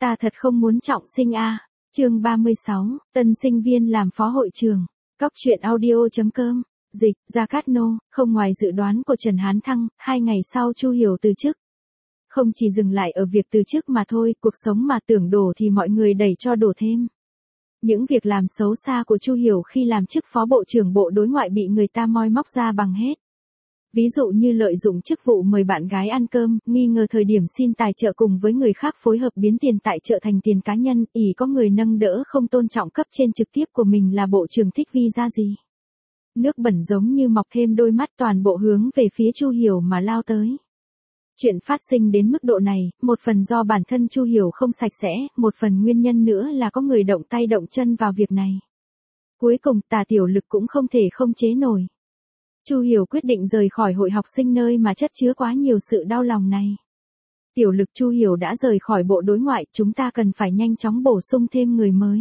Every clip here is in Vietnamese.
Ta thật không muốn trọng sinh a. Chương 36, tân sinh viên làm phó hội trường. Cóc truyện audio.com. Dịch, Gia Cát Nô, không ngoài dự đoán của Trần Hán Thăng, 2 ngày sau Chu Hiểu từ chức. Không chỉ dừng lại ở việc từ chức mà thôi, cuộc sống mà tưởng đổ thì mọi người đẩy cho đổ thêm. Những việc làm xấu xa của Chu Hiểu khi làm chức phó bộ trưởng Bộ Đối ngoại bị người ta moi móc ra bằng hết. Ví dụ như lợi dụng chức vụ mời bạn gái ăn cơm, nghi ngờ thời điểm xin tài trợ cùng với người khác phối hợp biến tiền tài trợ thành tiền cá nhân, ỷ có người nâng đỡ không tôn trọng cấp trên trực tiếp của mình là bộ trưởng thích vi ra gì. Nước bẩn giống như mọc thêm đôi mắt toàn bộ hướng về phía Chu Hiểu mà lao tới. Chuyện phát sinh đến mức độ này, một phần do bản thân Chu Hiểu không sạch sẽ, một phần nguyên nhân nữa là có người động tay động chân vào việc này. Cuối cùng Tà Tiểu Lực cũng không thể không chế nổi. Chu Hiểu quyết định rời khỏi hội học sinh nơi mà chất chứa quá nhiều sự đau lòng này. Tiểu Lực, Chu Hiểu đã rời khỏi Bộ Đối ngoại, chúng ta cần phải nhanh chóng bổ sung thêm người mới.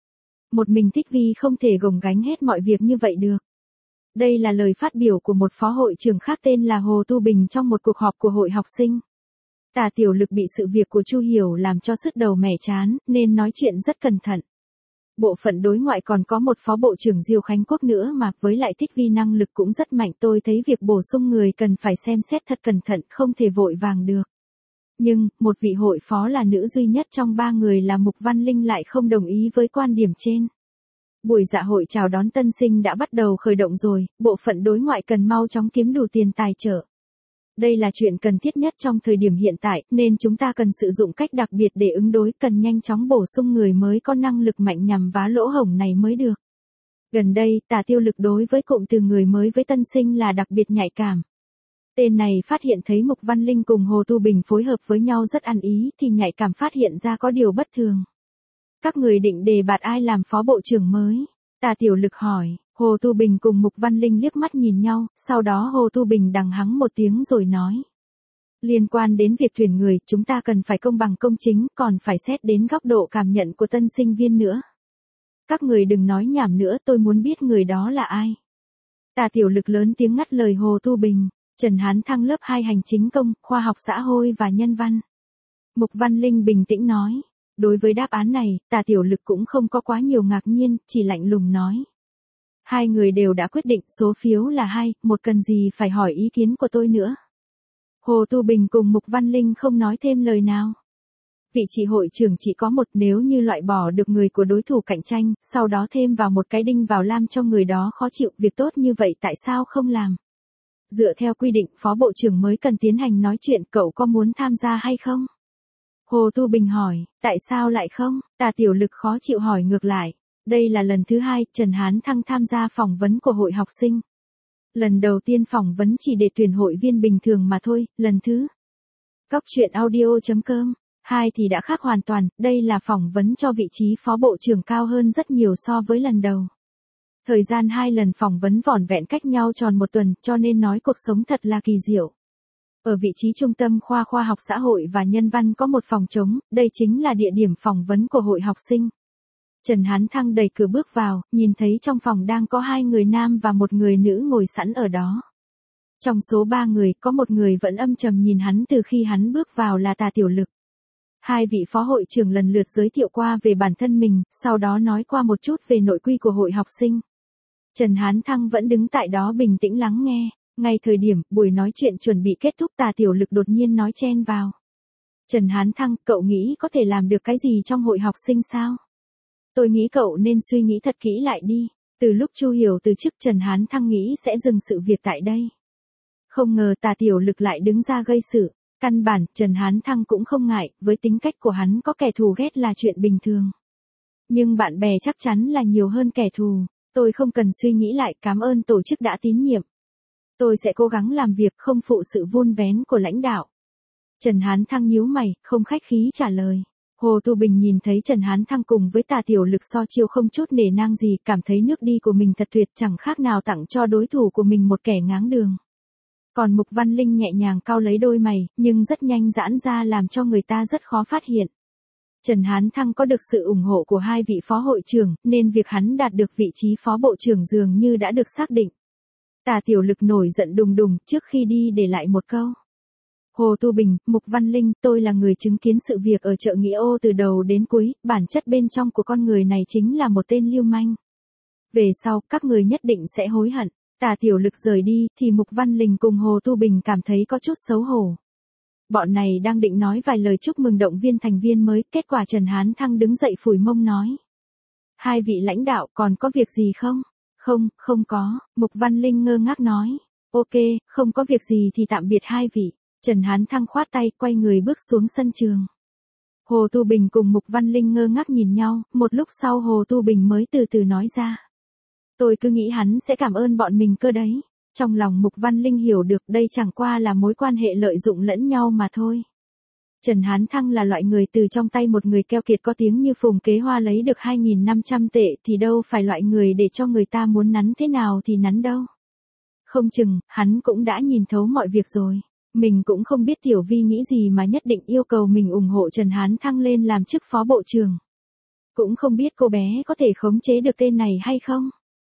Một mình Thích Vi không thể gồng gánh hết mọi việc như vậy được. Đây là lời phát biểu của một phó hội trưởng khác tên là Hồ Tu Bình trong một cuộc họp của hội học sinh. Tà Tiểu Lực bị sự việc của Chu Hiểu làm cho sứt đầu mẻ trán, nên nói chuyện rất cẩn thận. Bộ phận đối ngoại còn có một phó bộ trưởng Diêu Khánh Quốc nữa mà, với lại Thích Vi năng lực cũng rất mạnh, tôi thấy việc bổ sung người cần phải xem xét thật cẩn thận, không thể vội vàng được. Nhưng, một vị hội phó là nữ duy nhất trong 3 người là Mục Văn Linh lại không đồng ý với quan điểm trên. Buổi dạ hội chào đón tân sinh đã bắt đầu khởi động rồi, bộ phận đối ngoại cần mau chóng kiếm đủ tiền tài trợ. Đây là chuyện cần thiết nhất trong thời điểm hiện tại, nên chúng ta cần sử dụng cách đặc biệt để ứng đối, cần nhanh chóng bổ sung người mới có năng lực mạnh nhằm vá lỗ hổng này mới được. Gần đây, Tà Tiêu Lực đối với cụm từ người mới với tân sinh là đặc biệt nhạy cảm. Tên này phát hiện thấy Mục Văn Linh cùng Hồ Tu Bình phối hợp với nhau rất ăn ý thì nhạy cảm phát hiện ra có điều bất thường. Các người định đề bạt ai làm phó bộ trưởng mới? Tà Tiểu Lực hỏi. Hồ Tu Bình cùng Mục Văn Linh liếc mắt nhìn nhau, sau đó Hồ Tu Bình đằng hắng một tiếng rồi nói. Liên quan đến việc tuyển người, chúng ta cần phải công bằng công chính, còn phải xét đến góc độ cảm nhận của tân sinh viên nữa. Các người đừng nói nhảm nữa, tôi muốn biết người đó là ai. Tà Tiểu Lực lớn tiếng ngắt lời Hồ Tu Bình. Trần Hán Thăng lớp 2 hành chính công, khoa học xã hội và nhân văn. Mục Văn Linh bình tĩnh nói. Đối với đáp án này, Tà Tiểu Lực cũng không có quá nhiều ngạc nhiên, chỉ lạnh lùng nói. 2 người đều đã quyết định, số phiếu là 2, một cần gì phải hỏi ý kiến của tôi nữa. Hồ Tu Bình cùng Mục Văn Linh không nói thêm lời nào. Vị trí hội trưởng chỉ có một, nếu như loại bỏ được người của đối thủ cạnh tranh, sau đó thêm vào một cái đinh vào lam cho người đó khó chịu, việc tốt như vậy tại sao không làm? Dựa theo quy định, phó bộ trưởng mới cần tiến hành nói chuyện, cậu có muốn tham gia hay không? Hồ Tu Bình hỏi, tại sao lại không? Tà Tiểu Lực khó chịu hỏi ngược lại. Đây là lần thứ 2 Trần Hán Thăng tham gia phỏng vấn của hội học sinh. Lần đầu tiên phỏng vấn chỉ để tuyển hội viên bình thường mà thôi, lần thứ. Cóc truyện audio.com. 2 thì đã khác hoàn toàn, đây là phỏng vấn cho vị trí phó bộ trưởng cao hơn rất nhiều so với lần đầu. Thời gian 2 lần phỏng vấn vỏn vẹn cách nhau tròn 1 tuần, cho nên nói cuộc sống thật là kỳ diệu. Ở vị trí trung tâm khoa học xã hội và nhân văn có một phòng trống, đây chính là địa điểm phỏng vấn của hội học sinh. Trần Hán Thăng đẩy cửa bước vào, nhìn thấy trong phòng đang có 2 người nam và 1 người nữ ngồi sẵn ở đó. Trong số 3 người, có 1 người vẫn âm trầm nhìn hắn từ khi hắn bước vào là Tà Tiểu Lực. 2 vị phó hội trưởng lần lượt giới thiệu qua về bản thân mình, sau đó nói qua một chút về nội quy của hội học sinh. Trần Hán Thăng vẫn đứng tại đó bình tĩnh lắng nghe. Ngay thời điểm buổi nói chuyện chuẩn bị kết thúc, Tà Tiểu Lực đột nhiên nói chen vào. Trần Hán Thăng, cậu nghĩ có thể làm được cái gì trong hội học sinh sao? Tôi nghĩ cậu nên suy nghĩ thật kỹ lại đi. Từ lúc Chu Hiểu từ chức, Trần Hán Thăng nghĩ sẽ dừng sự việc tại đây. Không ngờ Tà Tiểu Lực lại đứng ra gây sự. Căn bản, Trần Hán Thăng cũng không ngại, với tính cách của hắn có kẻ thù ghét là chuyện bình thường. Nhưng bạn bè chắc chắn là nhiều hơn kẻ thù. Tôi không cần suy nghĩ lại, cảm ơn tổ chức đã tín nhiệm. Tôi sẽ cố gắng làm việc không phụ sự vun vén của lãnh đạo. Trần Hán Thăng nhíu mày, không khách khí trả lời. Hồ Tu Bình nhìn thấy Trần Hán Thăng cùng với Tà Tiểu Lực so chiêu không chút nể nang gì, cảm thấy nước đi của mình thật tuyệt, chẳng khác nào tặng cho đối thủ của mình một kẻ ngáng đường. Còn Mục Văn Linh nhẹ nhàng cau lấy đôi mày, nhưng rất nhanh giãn ra làm cho người ta rất khó phát hiện. Trần Hán Thăng có được sự ủng hộ của 2 vị phó hội trưởng, nên việc hắn đạt được vị trí phó bộ trưởng dường như đã được xác định. Tà Tiểu Lực nổi giận đùng đùng, trước khi đi để lại một câu. Hồ Tu Bình, Mục Văn Linh, tôi là người chứng kiến sự việc ở chợ Nghĩa Ô từ đầu đến cuối, bản chất bên trong của con người này chính là một tên lưu manh. Về sau, các người nhất định sẽ hối hận. Tả Tiểu Lực rời đi, thì Mục Văn Linh cùng Hồ Tu Bình cảm thấy có chút xấu hổ. Bọn này đang định nói vài lời chúc mừng động viên thành viên mới, kết quả Trần Hán Thăng đứng dậy phủi mông nói. Hai vị lãnh đạo còn có việc gì không? Không, không có, Mục Văn Linh ngơ ngác nói. Ok, không có việc gì thì tạm biệt hai vị. Trần Hán Thăng khoát tay, quay người bước xuống sân trường. Hồ Tu Bình cùng Mục Văn Linh ngơ ngác nhìn nhau, một lúc sau Hồ Tu Bình mới từ từ nói ra. Tôi cứ nghĩ hắn sẽ cảm ơn bọn mình cơ đấy. Trong lòng Mục Văn Linh hiểu được đây chẳng qua là mối quan hệ lợi dụng lẫn nhau mà thôi. Trần Hán Thăng là loại người từ trong tay một người keo kiệt có tiếng như Phùng Kế Hoa lấy được 2.500 tệ thì đâu phải loại người để cho người ta muốn nắn thế nào thì nắn đâu. Không chừng, hắn cũng đã nhìn thấu mọi việc rồi. Mình cũng không biết Tiểu Vi nghĩ gì mà nhất định yêu cầu mình ủng hộ Trần Hán Thăng lên làm chức phó bộ trưởng. Cũng không biết cô bé có thể khống chế được tên này hay không.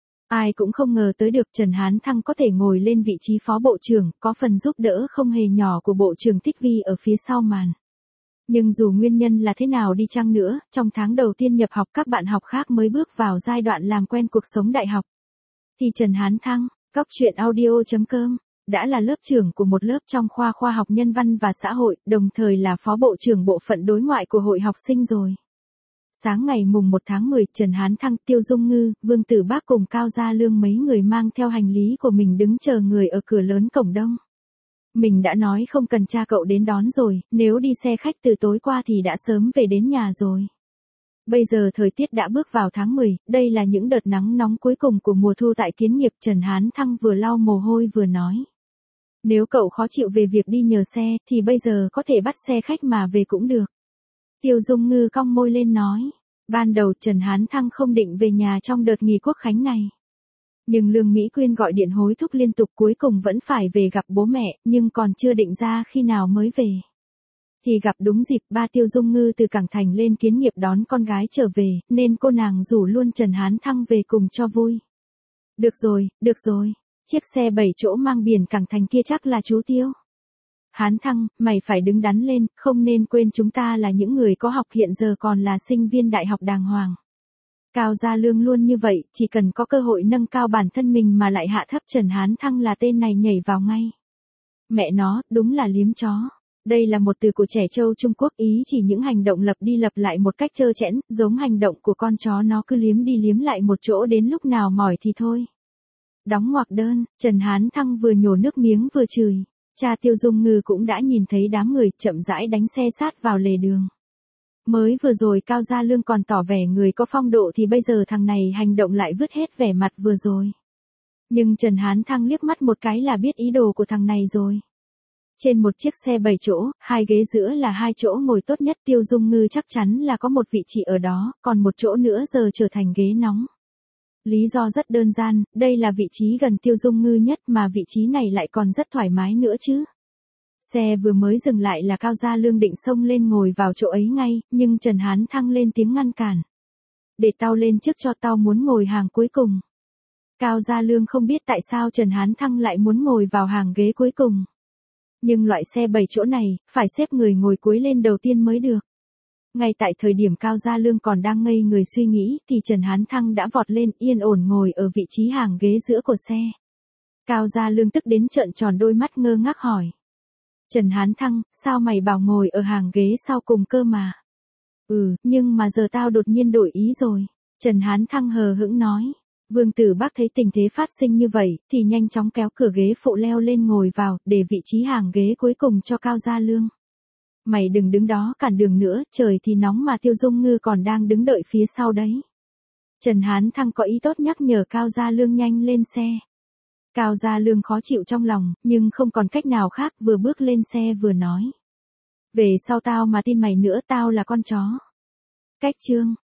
Ai cũng không ngờ tới được Trần Hán Thăng có thể ngồi lên vị trí phó bộ trưởng, có phần giúp đỡ không hề nhỏ của bộ trưởng Tích Vi ở phía sau màn. Nhưng dù nguyên nhân là thế nào đi chăng nữa, trong tháng đầu tiên nhập học các bạn học khác mới bước vào giai đoạn làm quen cuộc sống đại học. Thì Trần Hán Thăng, Cóc Truyện Audio.com, đã là lớp trưởng của một lớp trong khoa khoa học nhân văn và xã hội, đồng thời là phó bộ trưởng bộ phận đối ngoại của hội học sinh rồi. Sáng ngày mùng 1 tháng 10, Trần Hán Thăng, Tiêu Dung Ngư, Vương Tử Bác cùng Cao Gia Lương mấy người mang theo hành lý của mình đứng chờ người ở cửa lớn cổng đông. Mình đã nói không cần cha cậu đến đón rồi, nếu đi xe khách từ tối qua thì đã sớm về đến nhà rồi. Bây giờ thời tiết đã bước vào tháng 10, đây là những đợt nắng nóng cuối cùng của mùa thu tại Kiến Nghiệp. Trần Hán Thăng vừa lau mồ hôi vừa nói. Nếu cậu khó chịu về việc đi nhờ xe, thì bây giờ có thể bắt xe khách mà về cũng được. Tiêu Dung Ngư cong môi lên nói. Ban đầu Trần Hán Thăng không định về nhà trong đợt nghỉ quốc khánh này. Nhưng Lương Mỹ Quyên gọi điện hối thúc liên tục cuối cùng vẫn phải về gặp bố mẹ, nhưng còn chưa định ra khi nào mới về. Thì gặp đúng dịp ba Tiêu Dung Ngư từ Cảng Thành lên Kiến Nghiệp đón con gái trở về, nên cô nàng rủ luôn Trần Hán Thăng về cùng cho vui. Được rồi, chiếc xe 7 chỗ mang biển Cảng Thành kia chắc là chú Tiêu. Hán Thăng, mày phải đứng đắn lên, không nên quên chúng ta là những người có học hiện giờ còn là sinh viên đại học đàng hoàng. Cao Gia Lương luôn như vậy, chỉ cần có cơ hội nâng cao bản thân mình mà lại hạ thấp Trần Hán Thăng là tên này nhảy vào ngay. Mẹ nó, đúng là liếm chó. Đây là một từ của trẻ trâu Trung Quốc, ý chỉ những hành động lặp đi lặp lại một cách trơ trẽn, giống hành động của con chó nó cứ liếm đi liếm lại một chỗ đến lúc nào mỏi thì thôi. Đóng ngoặc đơn, Trần Hán Thăng vừa nhổ nước miếng vừa chửi. Cha Tiêu Dung Ngư cũng đã nhìn thấy đám người chậm rãi đánh xe sát vào lề đường. Mới vừa rồi Cao Gia Lương còn tỏ vẻ người có phong độ thì bây giờ thằng này hành động lại vứt hết vẻ mặt vừa rồi. Nhưng Trần Hán Thăng liếc mắt một cái là biết ý đồ của thằng này rồi. Trên một chiếc xe 7 chỗ, 2 ghế giữa là 2 chỗ ngồi tốt nhất. Tiêu Dung Ngư chắc chắn là có một vị trí ở đó, còn một chỗ nữa giờ trở thành ghế nóng. Lý do rất đơn giản, đây là vị trí gần Tiêu Dung Ngư nhất mà vị trí này lại còn rất thoải mái nữa chứ. Xe vừa mới dừng lại là Cao Gia Lương định xông lên ngồi vào chỗ ấy ngay, nhưng Trần Hán Thăng lên tiếng ngăn cản. Để tao lên trước cho, tao muốn ngồi hàng cuối cùng. Cao Gia Lương không biết tại sao Trần Hán Thăng lại muốn ngồi vào hàng ghế cuối cùng. Nhưng loại xe 7 chỗ này, phải xếp người ngồi cuối lên đầu tiên mới được. Ngay tại thời điểm Cao Gia Lương còn đang ngây người suy nghĩ, thì Trần Hán Thăng đã vọt lên yên ổn ngồi ở vị trí hàng ghế giữa của xe. Cao Gia Lương tức đến trợn tròn đôi mắt ngơ ngác hỏi. Trần Hán Thăng, sao mày bảo ngồi ở hàng ghế sau cùng cơ mà? Nhưng mà giờ tao đột nhiên đổi ý rồi. Trần Hán Thăng hờ hững nói. Vương Tử Bác thấy tình thế phát sinh như vậy, thì nhanh chóng kéo cửa ghế phụ leo lên ngồi vào, để vị trí hàng ghế cuối cùng cho Cao Gia Lương. Mày đừng đứng đó cản đường nữa, trời thì nóng mà Tiêu Dung Ngư còn đang đứng đợi phía sau đấy. Trần Hán Thăng có ý tốt nhắc nhở Cao Gia Lương nhanh lên xe. Cao Gia Lương khó chịu trong lòng, nhưng không còn cách nào khác, vừa bước lên xe vừa nói. Về sau tao mà tin mày nữa, tao là con chó. Cách chương.